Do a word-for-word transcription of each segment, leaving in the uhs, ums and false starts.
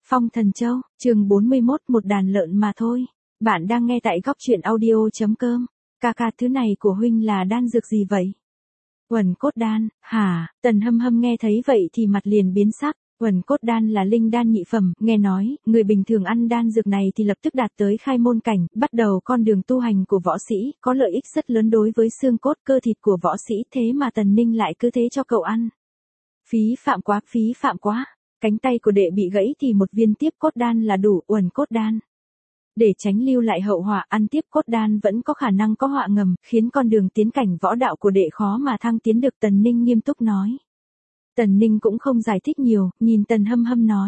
Phong Thần Châu, chương bốn mươi mốt, một đàn lợn mà thôi. Bạn đang nghe tại góc truyện audio.com. Ca ca, thứ này của huynh là đan dược gì vậy? Uẩn cốt đan, hả? Tần Hâm Hâm nghe thấy vậy thì mặt liền biến sắc. Uẩn cốt đan là linh đan nhị phẩm, nghe nói, người bình thường ăn đan dược này thì lập tức đạt tới khai môn cảnh, bắt đầu con đường tu hành của võ sĩ, có lợi ích rất lớn đối với xương cốt cơ thịt của võ sĩ, thế mà Tần Ninh lại cứ thế cho cậu ăn. Phí phạm quá, phí phạm quá. Cánh tay của đệ bị gãy thì một viên tiếp cốt đan là đủ. Uẩn cốt đan. Để tránh lưu lại hậu họa, ăn tiếp cốt đan vẫn có khả năng có họa ngầm, khiến con đường tiến cảnh võ đạo của đệ khó mà thăng tiến được. Tần Ninh nghiêm túc nói. Tần Ninh cũng không giải thích nhiều, nhìn Tần Hâm Hâm nói.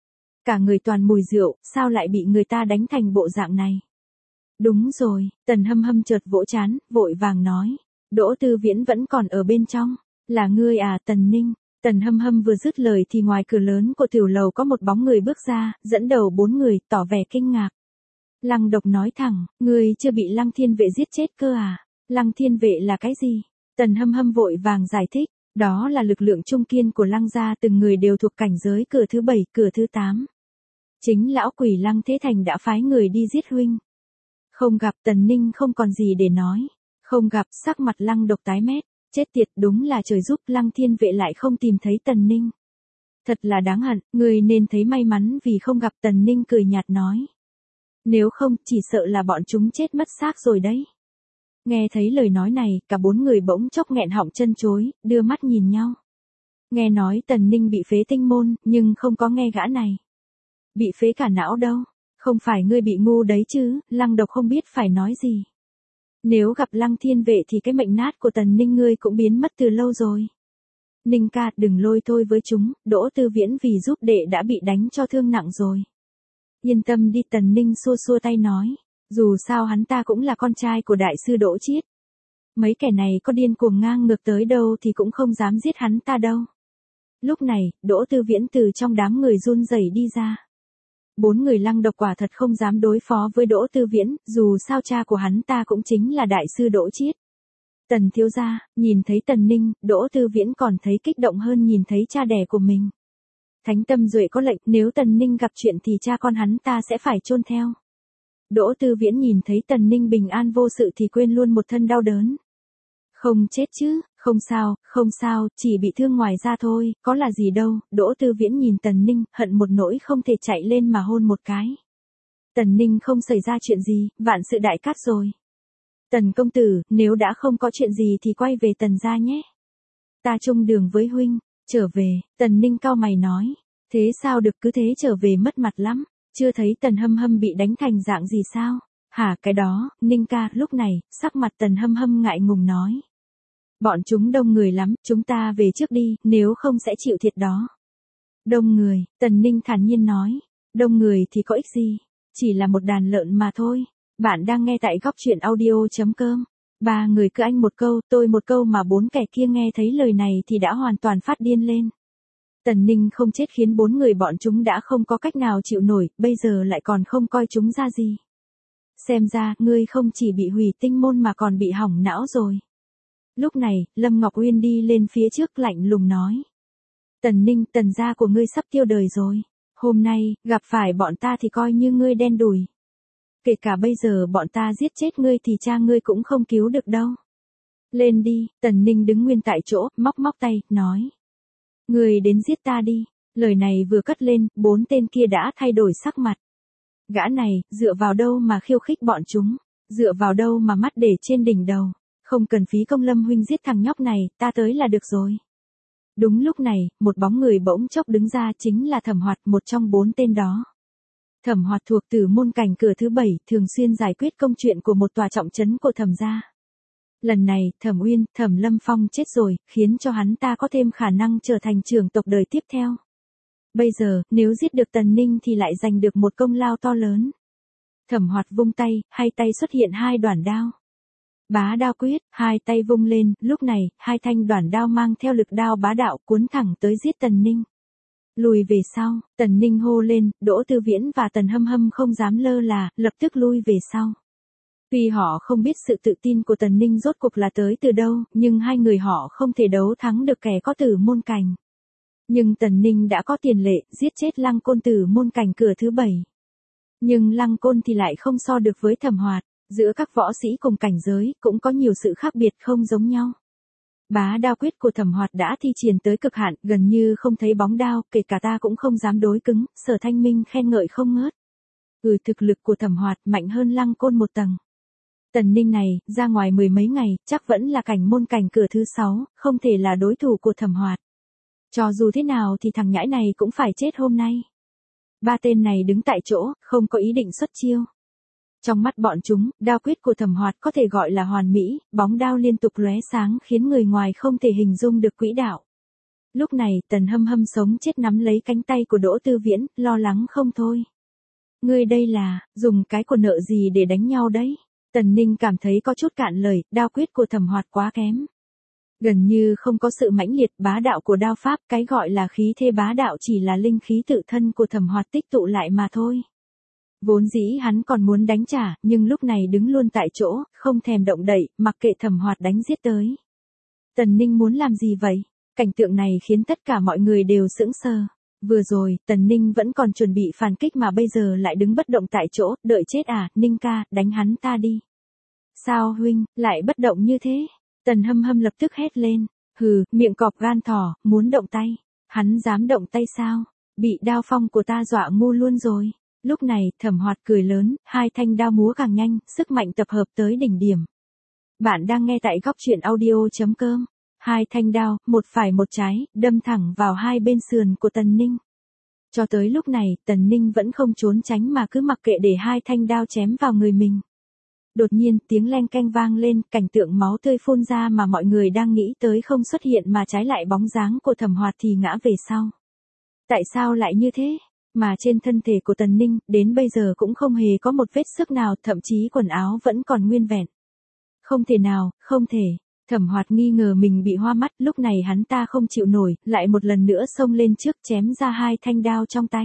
Cả người toàn mùi rượu, sao lại bị người ta đánh thành bộ dạng này? Đúng rồi, Tần Hâm Hâm chợt vỗ trán, vội vàng nói. Đỗ Tư Viễn vẫn còn ở bên trong. Là ngươi à, Tần Ninh? Tần Hâm Hâm vừa dứt lời thì ngoài cửa lớn của tiểu lầu có một bóng người bước ra, dẫn đầu bốn người, tỏ vẻ kinh ngạc. Lăng Độc nói thẳng, ngươi chưa bị Lăng Thiên Vệ giết chết cơ à? Lăng Thiên Vệ là cái gì? Tần Hâm Hâm vội vàng giải thích, đó là lực lượng trung kiên của Lăng gia, từng người đều thuộc cảnh giới cửa thứ bảy, cửa thứ tám. Chính lão quỷ Lăng Thế Thành đã phái người đi giết huynh. Không gặp. Tần Ninh không còn gì để nói. Không gặp. Sắc mặt Lăng Độc tái mét. Chết tiệt, đúng là trời giúp, Lăng Thiên Vệ lại không tìm thấy Tần Ninh. Thật là đáng hận, người nên thấy may mắn vì không gặp. Tần Ninh cười nhạt nói. Nếu không, chỉ sợ là bọn chúng chết mất xác rồi đấy. Nghe thấy lời nói này, cả bốn người bỗng chốc nghẹn họng chân chối, đưa mắt nhìn nhau. Nghe nói Tần Ninh bị phế tinh môn, nhưng không có nghe gã này. Bị phế cả não đâu, không phải ngươi bị ngu đấy chứ? Lăng Độc không biết phải nói gì. Nếu gặp Lăng Thiên Vệ thì cái mệnh nát của Tần Ninh ngươi cũng biến mất từ lâu rồi. Ninh ca, đừng lôi thôi với chúng, Đỗ Tư Viễn vì giúp đệ đã bị đánh cho thương nặng rồi. Yên tâm đi. Tần Ninh xua xua tay nói. Dù sao hắn ta cũng là con trai của đại sư Đỗ Chiết. Mấy kẻ này có điên cuồng ngang ngược tới đâu thì cũng không dám giết hắn ta đâu. Lúc này, Đỗ Tư Viễn từ trong đám người run rẩy đi ra. Bốn người Lăng Độc quả thật không dám đối phó với Đỗ Tư Viễn, dù sao cha của hắn ta cũng chính là đại sư Đỗ Chiết. Tần thiếu gia, nhìn thấy Tần Ninh, Đỗ Tư Viễn còn thấy kích động hơn nhìn thấy cha đẻ của mình. Thánh Tâm Duệ có lệnh, nếu Tần Ninh gặp chuyện thì cha con hắn ta sẽ phải chôn theo. Đỗ Tư Viễn nhìn thấy Tần Ninh bình an vô sự thì quên luôn một thân đau đớn. Không chết chứ? Không sao, không sao, chỉ bị thương ngoài da thôi, có là gì đâu. Đỗ Tư Viễn nhìn Tần Ninh, hận một nỗi không thể chạy lên mà hôn một cái. Tần Ninh không xảy ra chuyện gì, vạn sự đại cát rồi. Tần công tử, nếu đã không có chuyện gì thì quay về Tần gia nhé. Ta chung đường với huynh. Trở về. Tần Ninh cau mày nói. Thế sao được, cứ thế trở về mất mặt lắm. Chưa thấy Tần Hâm Hâm bị đánh thành dạng gì sao? Hả, cái đó, Ninh ca. Lúc này, sắc mặt Tần Hâm Hâm ngại ngùng nói. Bọn chúng đông người lắm, chúng ta về trước đi, nếu không sẽ chịu thiệt đó. Đông người, Tần Ninh thản nhiên nói. Đông người thì có ích gì? Chỉ là một đàn lợn mà thôi. Bạn đang nghe tại góc truyện audio.com. Ba người cứ anh một câu, tôi một câu mà bốn kẻ kia nghe thấy lời này thì đã hoàn toàn phát điên lên. Tần Ninh không chết khiến bốn người bọn chúng đã không có cách nào chịu nổi, bây giờ lại còn không coi chúng ra gì. Xem ra, ngươi không chỉ bị hủy tinh môn mà còn bị hỏng não rồi. Lúc này, Lâm Ngọc Uyên đi lên phía trước lạnh lùng nói. Tần Ninh, Tần gia của ngươi sắp tiêu đời rồi. Hôm nay, gặp phải bọn ta thì coi như ngươi đen đủi. Kể cả bây giờ bọn ta giết chết ngươi thì cha ngươi cũng không cứu được đâu. Lên đi. Tần Ninh đứng nguyên tại chỗ, móc móc tay, nói. Ngươi đến giết ta đi. Lời này vừa cất lên, bốn tên kia đã thay đổi sắc mặt. Gã này, dựa vào đâu mà khiêu khích bọn chúng? Dựa vào đâu mà mắt để trên đỉnh đầu? Không cần phí công Lâm huynh giết thằng nhóc này, ta tới là được rồi. Đúng lúc này, một bóng người bỗng chốc đứng ra, chính là Thẩm Hoạt, một trong bốn tên đó. Thẩm Hoạt thuộc Tử môn cảnh cửa thứ bảy, thường xuyên giải quyết công chuyện của một tòa trọng trấn của Thẩm gia. Lần này, Thẩm Uyên, Thẩm Lâm Phong chết rồi, khiến cho hắn ta có thêm khả năng trở thành trưởng tộc đời tiếp theo. Bây giờ, nếu giết được Tần Ninh thì lại giành được một công lao to lớn. Thẩm Hoạt vung tay, hai tay xuất hiện hai đoản đao. Bá đao quyết, hai tay vung lên, lúc này, hai thanh đoản đao mang theo lực đao bá đạo cuốn thẳng tới giết Tần Ninh. Lùi về sau. Tần Ninh hô lên, Đỗ Tư Viễn và Tần Hâm Hâm không dám lơ là, lập tức lui về sau. Tuy họ không biết sự tự tin của Tần Ninh rốt cuộc là tới từ đâu, nhưng hai người họ không thể đấu thắng được kẻ có Tử môn cảnh. Nhưng Tần Ninh đã có tiền lệ, giết chết Lăng Côn từ môn cảnh cửa thứ bảy. Nhưng Lăng Côn thì lại không so được với Thẩm Hoạt, giữa các võ sĩ cùng cảnh giới, cũng có nhiều sự khác biệt không giống nhau. Bá đao quyết của Thẩm Hoạt đã thi triển tới cực hạn, gần như không thấy bóng đao, kể cả ta cũng không dám đối cứng, Sở Thanh Minh khen ngợi không ngớt. Ừ, thực lực của Thẩm Hoạt mạnh hơn Lăng Côn một tầng. Tần Ninh này, ra ngoài mười mấy ngày, chắc vẫn là cảnh môn cảnh cửa thứ sáu, không thể là đối thủ của Thẩm Hoạt. Cho dù thế nào thì thằng nhãi này cũng phải chết hôm nay. Ba tên này đứng tại chỗ, không có ý định xuất chiêu. Trong mắt bọn chúng, đao quyết của Thẩm Hoạt có thể gọi là hoàn mỹ, bóng đao liên tục lóe sáng khiến người ngoài không thể hình dung được quỹ đạo. Lúc này, Tần Hâm Hâm sống chết nắm lấy cánh tay của Đỗ Tư Viễn, lo lắng không thôi. Ngươi đây là, dùng cái của nợ gì để đánh nhau đấy? Tần Ninh cảm thấy có chút cạn lời, đao quyết của Thẩm Hoạt quá kém. Gần như không có sự mãnh liệt bá đạo của đao pháp, cái gọi là khí thế bá đạo chỉ là linh khí tự thân của Thẩm Hoạt tích tụ lại mà thôi. Vốn dĩ hắn còn muốn đánh trả, nhưng lúc này đứng luôn tại chỗ, không thèm động đậy, mặc kệ Thẩm Hoạt đánh giết tới. Tần Ninh muốn làm gì vậy? Cảnh tượng này khiến tất cả mọi người đều sững sờ. Vừa rồi, Tần Ninh vẫn còn chuẩn bị phản kích mà bây giờ lại đứng bất động tại chỗ, đợi chết à, Ninh ca, đánh hắn ta đi. Sao huynh, lại bất động như thế? Tần Hâm Hâm lập tức hét lên, hừ, miệng cọp gan thỏ, muốn động tay. Hắn dám động tay sao? Bị đao phong của ta dọa ngu luôn rồi. Lúc này, Thẩm Hoạt cười lớn, hai thanh đao múa càng nhanh, sức mạnh tập hợp tới đỉnh điểm. Bạn đang nghe tại góc truyện audio chấm com. Hai thanh đao, một phải một trái, đâm thẳng vào hai bên sườn của Tần Ninh. Cho tới lúc này, Tần Ninh vẫn không trốn tránh mà cứ mặc kệ để hai thanh đao chém vào người mình. Đột nhiên, tiếng leng keng vang lên, cảnh tượng máu tươi phun ra mà mọi người đang nghĩ tới không xuất hiện mà trái lại bóng dáng của Thẩm Hoạt thì ngã về sau. Tại sao lại như thế? Mà trên thân thể của Tần Ninh, đến bây giờ cũng không hề có một vết xước nào, thậm chí quần áo vẫn còn nguyên vẹn. Không thể nào, không thể. Thẩm Hoạt nghi ngờ mình bị hoa mắt, lúc này hắn ta không chịu nổi, lại một lần nữa xông lên trước chém ra hai thanh đao trong tay.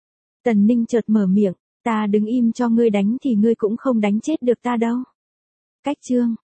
Tần Ninh chợt mở miệng, ta đứng im cho ngươi đánh thì ngươi cũng không đánh chết được ta đâu. Cách chương,